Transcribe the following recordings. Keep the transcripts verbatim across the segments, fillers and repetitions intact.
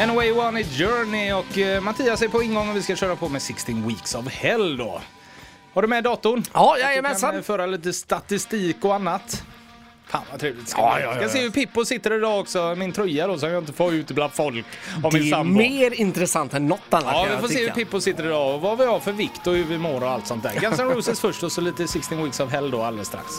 Anyway, One is Journey och uh, Mattias är på ingång och vi ska köra på med sixteen Weeks of Hell då. Har du med datorn? Ja, jajamensan. Du kan föra lite statistik och annat. Fan vad trevligt. Ska ja, ja, ja, ja. ska se hur Pippo sitter idag också. Min tröja då som jag inte får ut bland folk. Om Det min är sambo. mer intressant än något annat. Ja, kan vi jag får se tycka. hur Pippo sitter idag och vad vi har för vikt och hur vi mår och allt sånt där. Guns N' Roses först och så lite sixteen Weeks of Hell då alldeles strax.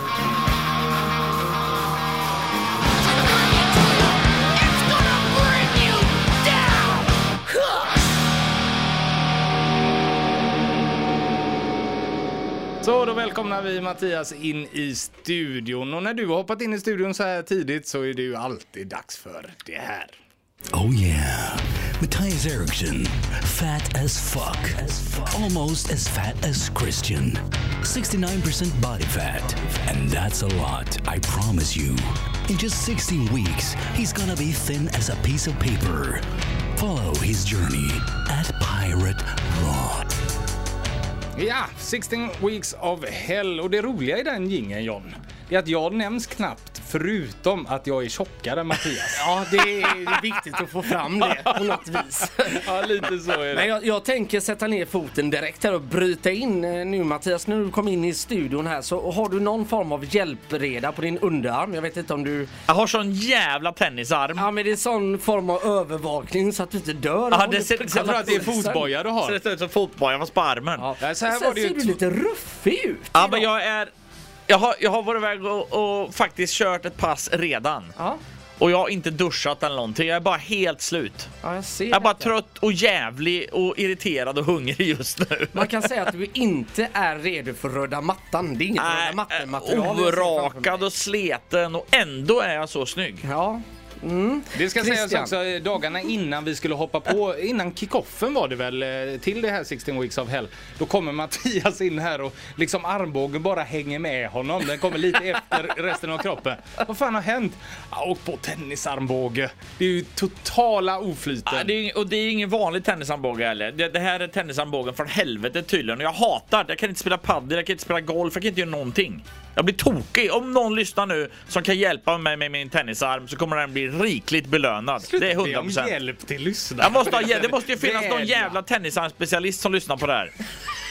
Så då välkomnar vi Mattias in i studion. Och när du har hoppat in i studion så här tidigt så är det ju alltid dags för det här. Oh yeah, Matthias Eriksson, fat as fuck. as fuck, almost as fat as Christian, sixty-nine percent body fat, and that's a lot, I promise you. In just sixteen weeks, he's gonna be thin as a piece of paper. Follow his journey at Pirate Rock. Ja, sixteen Weeks of Hell. Och det roliga i den jingeln, John, är att jag nämns knappt förutom att jag är tjockare än Mattias. Ja, det är viktigt att få fram det på något vis. Ja, lite så är det. Men jag, jag tänker sätta ner foten direkt här och bryta in nu, Mattias. När du kom in i studion här så har du någon form av hjälpreda på din underarm. Jag vet inte om du... Jag har sån jävla tennisarm. Ja, men det är sån form av övervakning så att du inte dör. Ja, det ser, Jag tror att det är fotboja du Så har. det ser ut som fotboja fast på armen. Ja. Ja, så här Sen var det ju ser du t- lite ruffig ut. Ja, men jag är... Jag har, jag har varit iväg och, och faktiskt kört ett pass redan. Ja, Och jag har inte duschat eller någonting. Jag är bara helt slut. ja jag ser Jag är bara detta. trött och jävlig och irriterad och hungrig just nu. Man kan säga att du inte är redo för röda mattan. Det är inget röda Nej, mattan-material. jag ser framför orakad mig. och sleten och ändå är jag så snygg. Ja. Mm. Det ska sägas Christian. också dagarna innan vi skulle hoppa på, innan kickoffen var det väl, eh, till det här sixteen Weeks of Hell. Då kommer Mattias in här och liksom armbågen bara hänger med honom. Den kommer lite efter resten av kroppen. Vad fan har hänt? Jag har åkt på tennisarmbåge. Det är ju totala oflyten. Ja, det är, och det är ingen vanlig tennisarmbåge heller. Det, det här är tennisarmbågen från helvetet tydligen. Och jag hatar det. Jag kan inte spela paddel, jag kan inte spela golf, jag kan inte göra någonting. Jag blir tokig. Om någon lyssnar nu som kan hjälpa mig med min tennisarm så kommer den bli rikligt belönad. Det är hundra Det är procent. om hjälp till lyssnare. Jag måste ha, det måste ju finnas någon Vädja. jävla tennisarmspecialist som lyssnar på det här.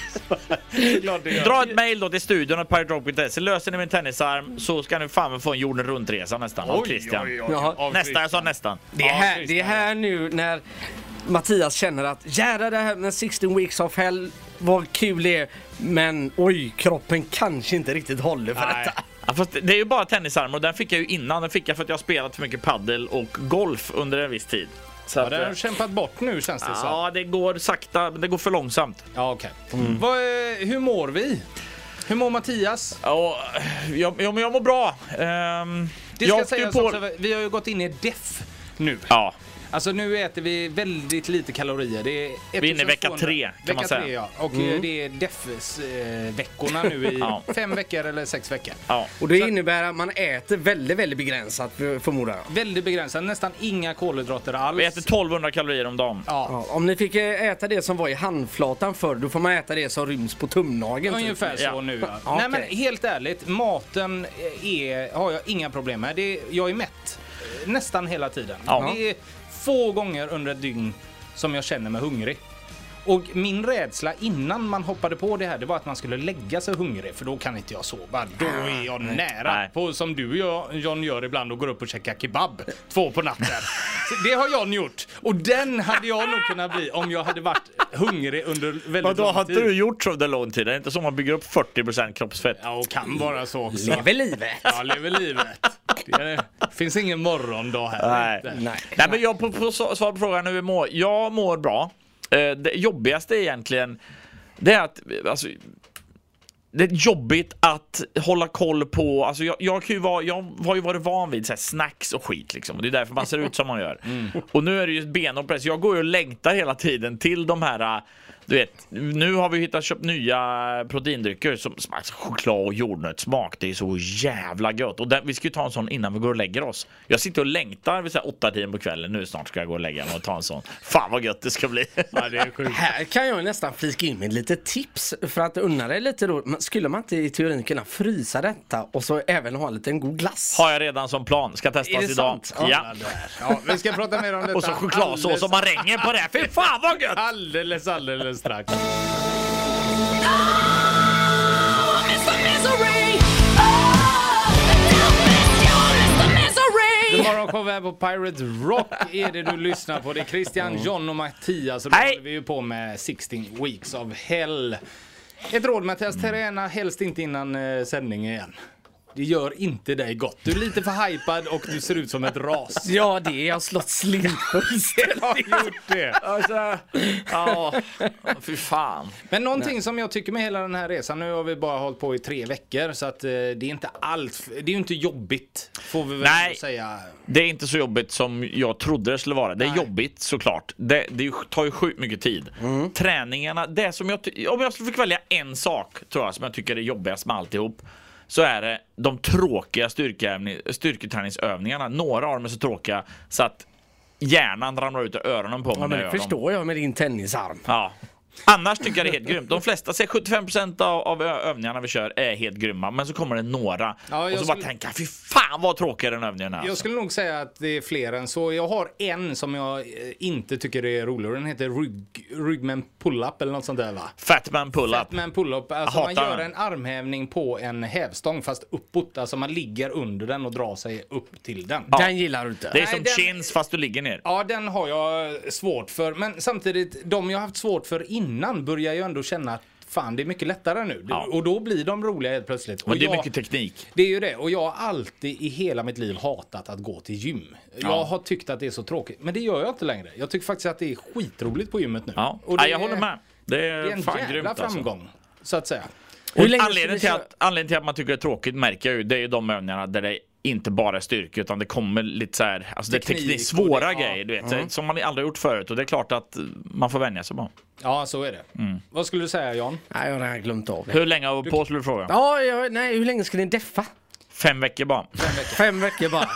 Klart det gör. Dra ett mail då till studion och pirate rock punkt se. Löser ni min tennisarm så ska ni fan få en jorden runtresa nästan av Oj, Christian. oj, oj, Jaha. av Nästan, jag sa Christian. nästan. Det är, Ja, här, Christian. det är här nu när Mattias känner att jävlar, det här med sixteen Weeks of Hell, vad kul det är. Men oj, kroppen kanske inte riktigt håller för Nej. detta. Ja, fast det är ju bara tennisarm och den fick jag ju innan. Den fick jag för att jag har spelat för mycket paddel och golf under en viss tid. Så Ja, att, den har du kämpat bort nu känns det som. ja, det går sakta, men det går för långsamt. Ja, okej. Vad, eh, hur mår vi? Hur mår Mattias? Ja, jag, jag, jag mår bra. Ehm, Det jag ska åkte ju sägas på... också, vi har ju gått in i def nu. Ja, Alltså nu äter vi väldigt lite kalorier. Det är Vi är inne i vecka ettusen tvåhundra. tre, kan man vecka säga. Tre, ja. Och eh, det är def-veckorna nu i Ja. fem veckor eller sex veckor. ja. Och det innebär att man äter väldigt, väldigt begränsat, förmodar jag. Väldigt begränsat, nästan inga kolhydrater alls. Vi äter tolvhundra kalorier om dagen. Ja, Ja, om ni fick äta det som var i handflatan förr, då får man äta det som ryms på tumnageln. typ. ungefär så Ja. nu. Ja. Ja, Nej men okej. helt ärligt, maten är, har jag inga problem med. Det är, jag är mätt eh, nästan hela tiden. Ja. Det är få gånger under ett dygn som jag känner mig hungrig. Och min rädsla innan man hoppade på det här, det var att man skulle lägga sig hungrig, för då kan inte jag sova. Då är jag nära Nej. på, som du och jag, John gör ibland, och går upp och käkar kebab två på natten. Så det har John gjort. Och den hade jag nog kunnat bli om jag hade varit hungrig under väldigt Men då lång har tid. inte du gjort så under lång tid? Det är inte som man bygger upp fyrtio procent kroppsfett. Ja, och kan vara så också. Lever livet. Ja, lever livet. Det är, finns ingen morgondag här. Nej. Inte. Nej. Nej, men jag på, på svar på frågan hur vi mår. Jag mår bra. Eh, det jobbigaste egentligen, det är att alltså, det är jobbigt att hålla koll på. Alltså jag, jag, kan ju vara, jag har ju varit van vid så här snacks och skit liksom. Och det är därför man ser ut som man gör. Och nu är det ju benhårt press. Jag går ju och längtar hela tiden till de här du vet, nu har vi hittat köpt nya proteindrycker som smakar choklad och jordnötssmak. Det är så jävla gött. Och den, vi ska ju ta en sån innan vi går och lägger oss. Jag sitter och längtar vid så här åtta tiden på kvällen. Nu snart ska jag gå och lägga mig och ta en sån. Fan vad gött det ska bli. Ja, det är sjukt. Här kan jag nästan flika in med lite tips för att unna dig lite då. Men skulle man inte i teorin kunna frysa detta och så även ha lite en god glass? Har jag redan som plan. Ska Är testas det idag. sant? Ja. Ja, vi ska prata mer om detta. Och så chokladsås som man ringer på det. Fy fan vad gött! Alldeles, alldeles strax. God morgon, kom här på Pirate Rock är det du lyssnar på. Det är Christian, John och Mattias. Och då Hej! håller vi ju på med sexton weeks of hell. Ett råd, Mattias, träna helst inte innan eh, sändning igen. Det gör inte dig gott. Du är lite för hypad och du ser ut som ett ras. Ja, det är jag har slått slint Jag har gjort det. Alltså, ja, fy fan. Men någonting som jag tycker med hela den här resan, nu har vi bara hållit på i tre veckor så att eh, det är inte allt, det är ju inte jobbigt får vi väl Nej. säga. Det är inte så jobbigt som jag trodde det skulle vara. Det är Nej. jobbigt såklart. Det, det tar ju sjukt mycket tid. Mm. Träningarna, det som jag ty- om jag skulle få välja en sak tror jag som jag tycker är jobbigast med alltihop, så är det de tråkiga styrkeövning- styrketräningsövningarna. Några av dem är så tråkiga så att hjärnan ramlar ut ur öronen på mig. Ja, men när det jag gör förstår jag med din tennisarm. Ja. Annars tycker jag det är helt grymt. De flesta, säg sjuttiofem procent av, av övningarna vi kör är helt grymma. Men så kommer det några. Ja, och jag så bara skulle- tänka, fy fan vad tråkig den övningen är. Jag Alltså. skulle nog säga att det är fler än så. Jag har en som jag eh, inte tycker är rolig. Den heter rygg, Ryggman Pull-Up eller något sånt där, va? Fatman pull-up. Men pull-up, alltså Jag man hatar gör den. en armhävning på en hävstång fast uppåt. Alltså man ligger under den och drar sig upp till den. Ja. Den gillar du inte. Det är Nej, som den- chins fast du ligger ner. Ja, den har jag svårt för. Men samtidigt, de jag har haft svårt för innan börjar jag ändå känna att fan, det är mycket lättare nu. Ja. Och då blir de roliga helt plötsligt. Men Och det är jag- mycket teknik. Det är ju det. Och jag har alltid i hela mitt liv hatat att gå till gym. Jag Ja. har tyckt att det är så tråkigt. Men det gör jag inte längre. Jag tycker faktiskt att det är skitroligt på gymmet nu. Ja. Och det Nej, jag håller är- med. Det är, Det är en fan jävla grymt alltså. framgång, så att säga. Och Hur länge anledningen, ska till vi att, anledningen till att man tycker det är tråkigt märker jag ju, det är ju de övningarna där det inte bara är styrka utan det kommer lite så här, alltså det är Teknik teknik, och svåra det- ja. grejer, du vet, som man aldrig gjort förut och det är klart att man får vänja sig på. Ja, så är det. Vad skulle du säga, Jan? Nej, jag har redan glömt av det. Hur länge har vi på skulle du fråga? Ja, jag, nej, hur länge ska ni deffa? Fem veckor bara. Fem veckor bara.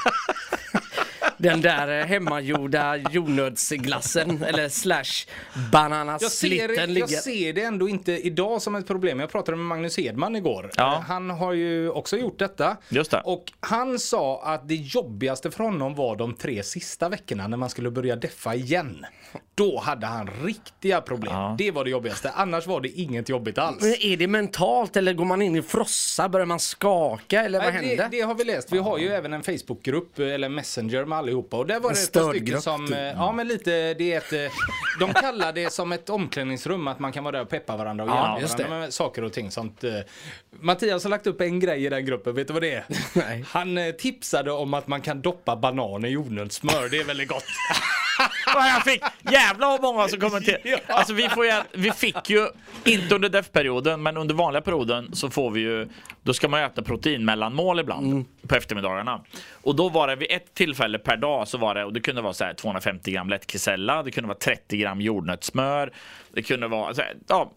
Den där eh, hemmagjorda jordnötsglassen eller slash Jag bananasplitten ser, ligger. jag ser det ändå inte idag som ett problem. Jag pratade med Magnus Hedman igår. Ja. Eh, Han har ju också gjort detta. Just det. Och han sa att det jobbigaste för honom var de tre sista veckorna när man skulle börja deffa igen. Då hade han riktiga problem. Ja. Det var det jobbigaste. Annars var det inget jobbigt alls. Men är det mentalt eller går man in i frossa? Börjar man skaka eller vad Nej, händer? det, det har vi läst. Vi har ju även en Facebookgrupp eller Messenger med allihopa. Och där var En det ett par stycken stödgrupp, som... typ. eh, Ja, men lite... Det är ett, eh, de kallar det som ett omklädningsrum. Att man kan vara där och peppa varandra och Ja, hjälpa just varandra med saker och ting. Sånt. eh. Mattias har lagt upp en grej i den gruppen. Vet du vad det är? Nej. Han eh, tipsade om att man kan doppa banan i jordnötssmör. Det är väldigt gott. Vad jag fick jävla vad många som kommenterade. Ja. Alltså vi får ju, vi fick ju inte under def-perioden men under vanliga perioden så får vi ju, då ska man ju äta proteinmellanmål ibland Mm. på eftermiddagarna. Och då var det vid ett tillfälle per dag så var det, och det kunde vara så här tvåhundrafemtio gram lättkisella, det kunde vara trettio gram jordnötssmör, det kunde vara så här, ja,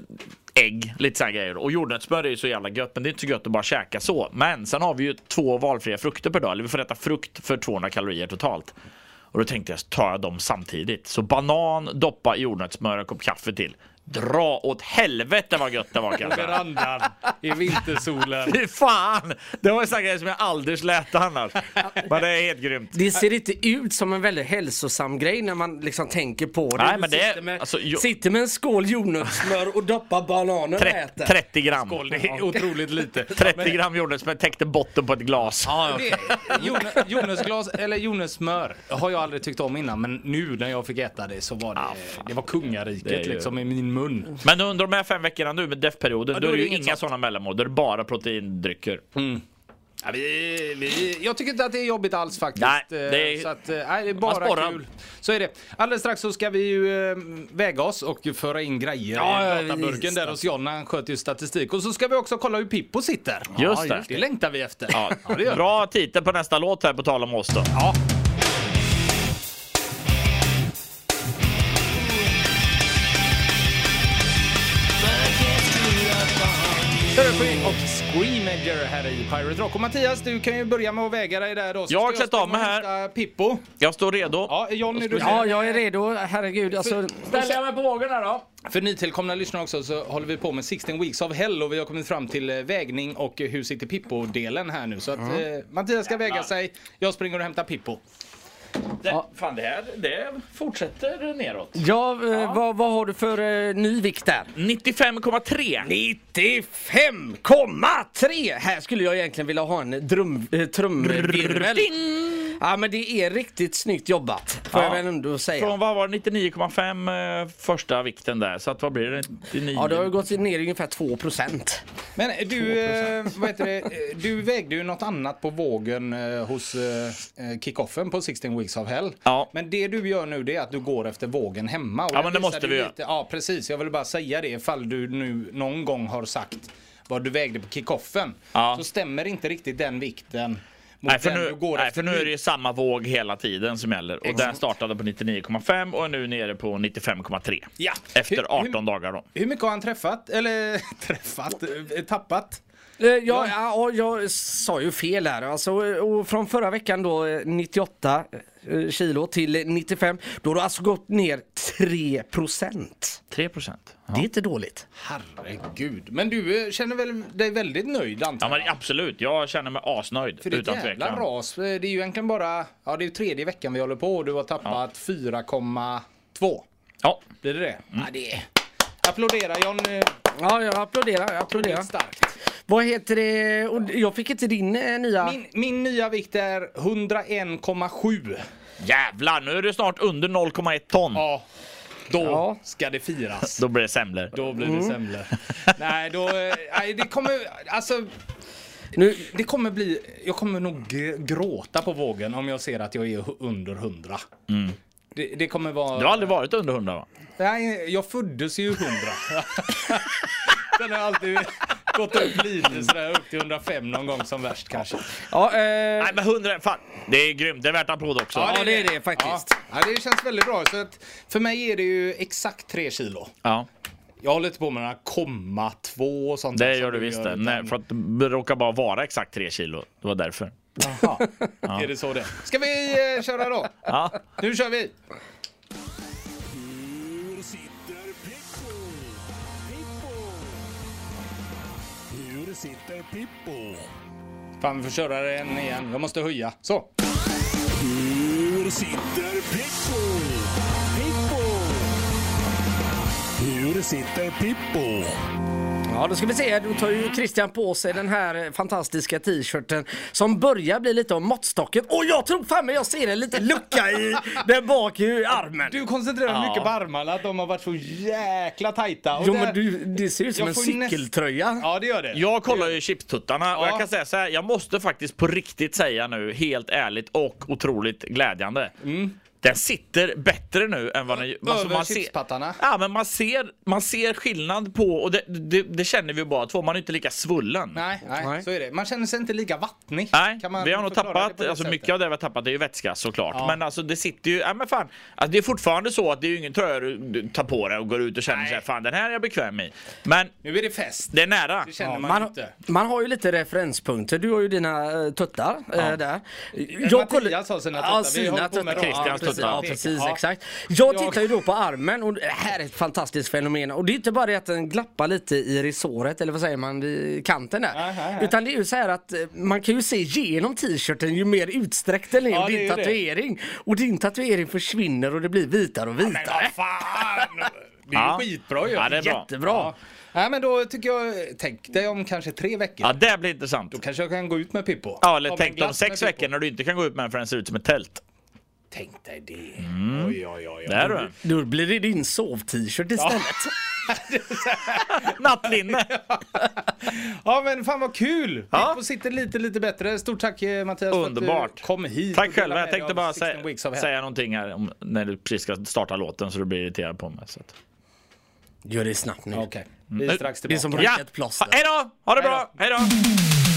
ägg, lite så här grejer. Och jordnötssmör är ju så jävla gött, men det är inte så gött att bara käka så. Men sen har vi ju två valfria frukter per dag, eller vi får äta frukt för tvåhundra kalorier totalt. Och då tänkte jag, tar jag dem samtidigt. Så banan, doppa i jordnötssmör och en kopp kaffe till. Dra åt helvete vad gött det var På kanske. verandan i vintersolen. Fy fan! Det var en sån grej som jag aldrig skulle äta annars. Men det är helt grymt. Det ser inte ut som en väldigt hälsosam grej när man liksom tänker på det. Nej, Du men det är- sitter med, alltså, jo- sitter med en skål jordnötssmör och doppar bananer och Tre- äter. trettio gram. Skål, det är otroligt lite. trettio gram jordnötssmör täckte botten på ett glas. Det, Jonas, Jonasglas eller Jonassmör har jag aldrig tyckt om innan, men nu när jag fick äta det så var det, det var kungariket Det är ju- liksom i min mun. Men under de här fem veckorna nu med def-perioden, Ja, då är det ju inga sånt. sådana mellanmål. Då är det bara proteindrycker. Ja, vi, vi, jag tycker inte att det är jobbigt alls faktiskt. Nej, det är- så att, eh, nej, det är bara sporrar. kul. Så är det. Alldeles strax så ska vi ju eh, väga oss och föra in grejer Ja, ja, i databurken visst. där hos John. Han sköter ju statistik. Och så ska vi också kolla hur Pippo sitter. Just Ja, det. Det längtar vi efter. Ja. Ja, det gör vi. Bra titel på nästa låt här på tal om oss då. Ja. Therapy och Screamager här i Pirate Rock. Och Mattias, du kan ju börja med att väga dig där då. Så Jag har ska klätt av mig här. hämta Pippo. Jag står redo. Ja, John, är du Ja, jag är redo. Herregud, alltså... Ställer jag mig på vågen här då. För nytillkomna lyssnare också så håller vi på med sexton Weeks of Hell och vi har kommit fram till eh, vägning och eh, hur sitter Pippo-delen här nu. Så att eh, Mattias ska väga sig, jag springer och hämtar Pippo. Det, ja. Fan, det här det fortsätter neråt. Ja, eh, vad, vad har du för eh, ny vikt där? nittiofem komma tre. nittiofem komma tre! Här skulle jag egentligen vilja ha en drum, eh, trumvirvel. Ja, men det är riktigt snyggt jobbat, får Ja. jag väl ändå säga. Från vad var det? nittionio komma fem eh, första vikten där. Så att vad blir det? nittionio. Ja, det har ju gått ner ungefär två procent. Men eh, du, eh, vad heter det? Eh, du vägde ju något annat på vågen eh, hos eh, kickoffen på sexton Weeks of Hell. Ja. Men det du gör nu det är att du går efter vågen hemma. Och Ja, jag men det visade måste ju vi göra. lite, ja, precis. Jag vill bara säga det ifall du nu någon gång har sagt vad du vägde på kickoffen. Ja. Så stämmer inte riktigt den vikten mot Nej, för den nu, du går nej, efter för nu är det ju samma våg hela tiden som gäller. Och Exakt. den startade på nittionio komma fem och är nu nere på nittiofem komma tre. Ja. Efter Hur- arton dagar då. Hur mycket har han träffat? Eller träffat? eh, Tappat? Eh, Ja, ja, jag sa ju fel här. Alltså, och från förra veckan då eh, nittioåtta eh, kilo till nittiofem. Då har det alltså gått ner tre procent. tre procent. Det är inte dåligt. Herregud. Men du eh, känner väl dig väldigt nöjd antar Ja, jag? men absolut. Jag känner mig asnöjd. För det är utan ett jävla tvekan. ras. Det är ju egentligen bara, ja det är ju tredje veckan vi håller på och du har tappat fyra komma två. Ja. Blir det det? Ja, det är... Applådera John. eh, Ja, jag applåderar. Jag applåderar. Det är starkt. Vad heter det? Och jag fick inte din eh, nya... Min, min nya vikt är hundraen komma sju. Jävlar, nu är det snart under noll komma ett ton. Ja, då Ja. ska det firas. Då blir det semlor. Då blir det semlor. Nej, då... eh, Nej, det kommer... Alltså... Nu, Det kommer bli... Jag kommer nog g- gråta på vågen om jag ser att jag är hu- under hundra. Det, det kommer vara... Du har aldrig varit under hundra, va? Nej, jag föddes ju hundra. Sen har jag alltid gått upp lite sådär upp till hundrafem någon gång som värst kanske. ja, eh, Nej, men hundra, fan. Det är grymt. Det är värt applåd också. Ja, det är det faktiskt. Ja, ja, det känns väldigt bra. Så att för mig är det ju exakt tre kilo. Ja, Jag håller inte på med några komma två och sånt. det där som gör du visst det. utan- Nej, för att det råkar bara vara exakt tre kilo. Det var därför. Jaha, är det så det? Ska vi eh, köra då? Ja. Nu kör vi! Hur sitter Pippo? Pippo? Hur sitter Pippo? Fan, vi får köra den igen. Jag måste höja. Så. Hur sitter Pippo? Pippo? Hur sitter Pippo? ja, då ska vi se. Då tar ju Christian på sig den här fantastiska t-shirten som börjar bli lite av måttstocken. Och jag tror fan men jag ser en liten lucka i den bak i armen. Du koncentrerar Ja. mycket på armarna, att de har varit så jäkla tajta. Och Jo, där- men du, det ser ut som Jag en får näst- cykeltröja. Ja, det gör det. Jag kollar ju chipstuttarna och Ja. jag kan säga så här, jag måste faktiskt på riktigt säga nu, helt ärligt och otroligt glädjande. Den sitter bättre nu än vad den alltså Över chipspattarna. Ja, men man ser, man ser skillnad på, och det, det, det känner vi bara två, man är inte lika svullen. Nej, nej, Nej. så är det. Man känner sig inte lika vattnig. Nej, Kan man vi har nog förklara det på tappat, det alltså sättet? mycket av det vi har tappat är ju vätska såklart. Ja. Men alltså det sitter ju, ja men fan, alltså, det är fortfarande så att det är ju ingen tröja du du tar på dig och går ut och känner Nej. sig, fan den här är jag bekväm i. Men Nu är det fest. det är nära. Det känner Ja, man, man, inte. man har ju lite referenspunkter. Du har ju dina uh, tuttar uh, där. Mattias har sina tuttar. Ja, Vi håller sina på med tuttar. Christians Ja, precis, tuttar. ja, precis Ja. exakt. Jag Jag- tittar ju då på armen och det här är ett fantastiskt fenomen. Och det är inte bara det att den glappar lite i resåret, eller vad säger man, i kanten där. Nej, nej, nej. Utan det är ju så här att eh, man kan ju se genom t-shirten ju mer utsträckt den är Ja, och det är din ju det. tatuering. Och din tatuering försvinner och det blir vitare och Men vitare. vad fan! Det är ju Ja. skitbra ju. Ja, det är bra. Jättebra. Ja. Nej, men då tycker jag, tänk dig om kanske tre veckor. Ja, det blir intressant. Då kanske jag kan gå ut med Pippo. Ja, eller Ta mig tänk en dig om glass sex med Pippo. veckor när du inte kan gå ut med den för den ser ut som ett tält. Tänk dig det. Oj, oj, oj. oj. Det är du. Då blir det din sov-t-shirt istället. Nattlinne. Ja, men fan vad kul! Ja. Pippo sitter lite, lite bättre. Stort tack eh, Mattias för att Underbart. du kom hit. Tack och själva. delade Jag med tänkte dig bara av sexton säga, Weeks of Hell. säga någonting här om när du precis ska starta låten så du blir irriterad på mig. Så att... Gör det snabbt nu. Okej, vi är strax Det är tillbaka. som Ja, racketplåster. hej då! Ha det bra! Hej då!